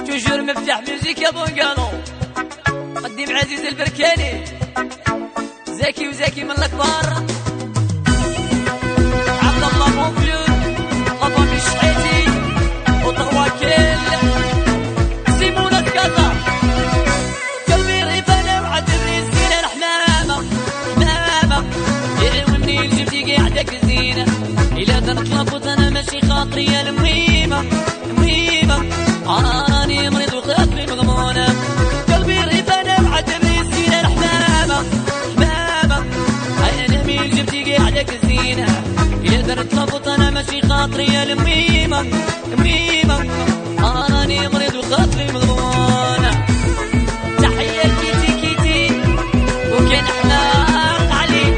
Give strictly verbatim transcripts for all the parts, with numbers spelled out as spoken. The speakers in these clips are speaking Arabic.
توجور مفتاح ميوزيك يا بونقالو قديم عزيز البركاني زكي وزكي من الكبار عبد الله مفلود قطم الشحيتي وطواكل سيمونة كذا قلبي ريفانة وعدني الزينة الحمامة حمامة يا ومنين جبتي قاعدك الزينة إلا تنطلبت أنا ماشي خاطري يا المهيمة مهيمة أنا راني مريض وخاطري مغمونة قلبي ريفانة وعدني الزينة الحمامة حمامة أنا مين جبتي قاعدك الزينة إلا تنطلبت أنا ماشي خاطري يا المهيمة مهيمة أنا راني مريض وخاطري مغمونة تحية كيتي كيتي وكان أحلاق عليك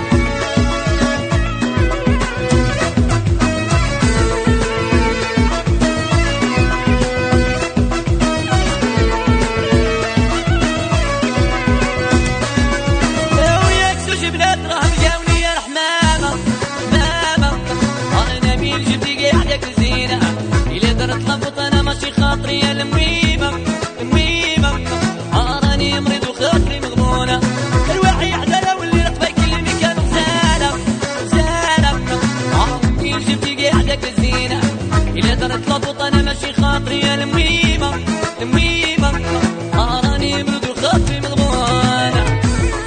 وياك زوج بنات راهم جاوني يا الحمامة حمامة أنا مين جبتي قاعدك زينة إلا درت لفظ أنا ماشي خاطري يا المهيمة المهيمة أنا راني مريض وخاطري مغمونة الواحد يحزن واللي رطبة يكلمني كان غزالة غزالة أنا مين جبتي قاعدك زينة إلا درت لفظ أنا ماشي خاطري يا المهيمة المهيمة أنا راني مريض وخاطري مغمونة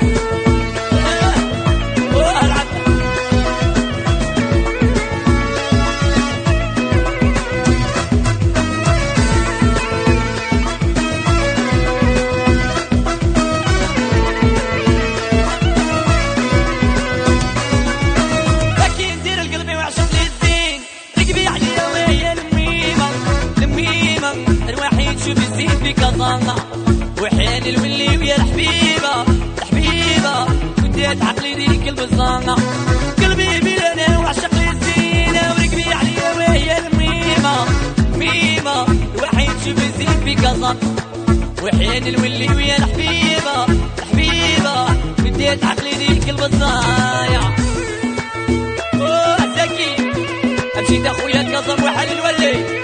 وحين الولي ويا الحبيبة الحبيبة وديت عقلي ديك البزانة قلبي بينا وعشق الزينة ورقبي عليا وهي الميمة ميمة الوحيد شوف الزين في قصر وحين الولي ويا الحبيبة الحبيبة وديت عقلي ديك البزانة اوه زكي امشي اخويا القصر وحل الولي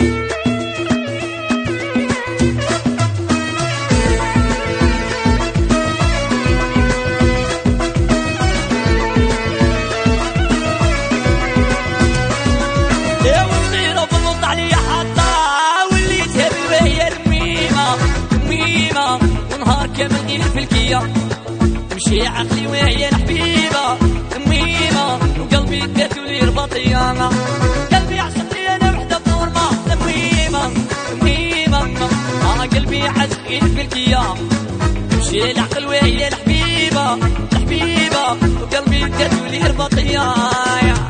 كامل غير في الكيا تمشي عقلي وهي الحبيبة مهيمة وقلبي دات ولي رباطيانة قلبي عشق لي أنا وحدة بدور ما مهيمة مهيمة أنا قلبي عشق غير في الكيا تمشي العقل وهي الحبيبة الحبيبة وقلبي دات ولي رباطيانة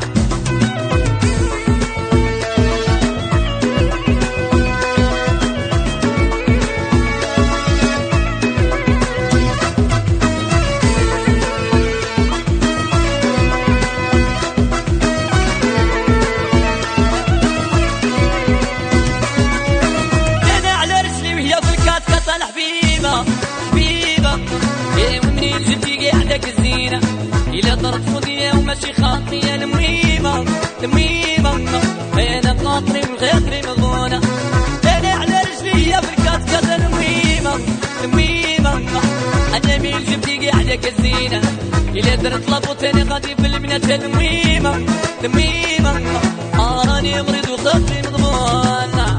الزينة إلا ترفض يا وماشي خاطري يا المهيمة المهيمة أنا خاطري وخاطري مغبونة أنا على رجلي يا بركات كذا المهيمة المهيمة أنا مين جبتي قاعدك الزينة إلا درت لفظ أنا غادي في البنات المهيمة المهيمة أراني مريض وخاطري مغبونة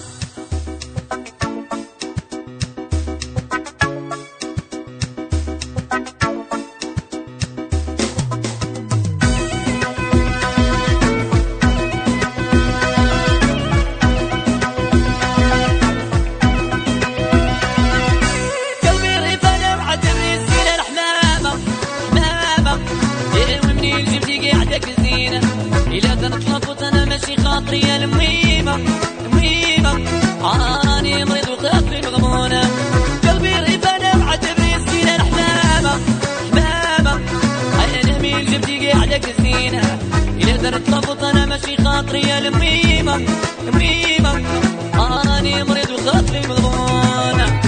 خاطري يا المهيمة المهيمة أنا راني مريض وخاطري مغمونة قلبي ريفانة وعتبري الزينة الحمامة حمامة أنا مين جبتي قاعدك الزينة إلا درت لفظ أنا ماشي خاطري يا المهيمة المهيمة أنا راني مريض وخاطري مغمونة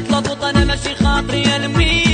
درت لابوط انا ماشي خاطري يا الميمة